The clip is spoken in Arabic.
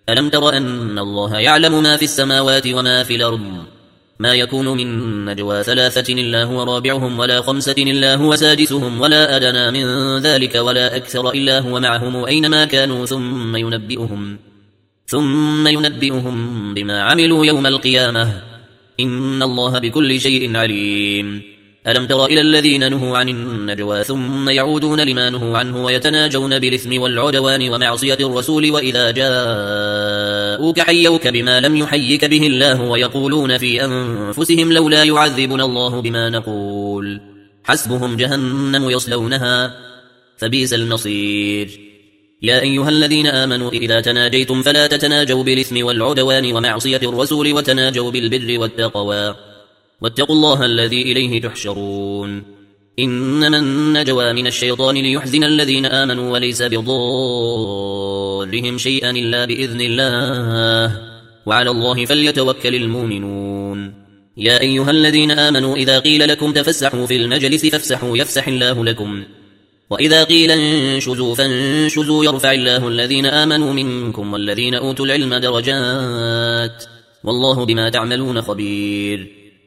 ألم تر أن الله يعلم ما في السماوات وما في الأرض ما يكون من نجوى 3 إلا هو رابعهم ولا 5 إلا هو سادسهم ولا أدنى من ذلك ولا أكثر إلا هو معهم أينما كانوا ثم ينبئهم بما عملوا يوم القيامة إن الله بكل شيء عليم. ألم تر إلى الذين نهوا عن النجوى ثم يعودون لما نهوا عنه ويتناجون بالإثم والعدوان ومعصية الرسول وإذا جاءوك حيوك بما لم يحيك به الله ويقولون في أنفسهم لولا يعذبنا الله بما نقول حسبهم جهنم يصلونها فبئس المصير. يا أيها الذين آمنوا إذا تناجيتم فلا تتناجوا بالإثم والعدوان ومعصية الرسول وتناجوا بالبر والتقوى واتقوا الله الذي إليه تحشرون. إنما النجوى من الشيطان ليحزن الذين آمنوا وليس بضارهم شيئا إلا بإذن الله وعلى الله فليتوكل المؤمنون. يا أيها الذين آمنوا إذا قيل لكم تفسحوا في المجلس فافسحوا يفسح الله لكم وإذا قيل انشزوا فانشزوا يرفع الله الذين آمنوا منكم والذين أوتوا العلم درجات والله بما تعملون خبير.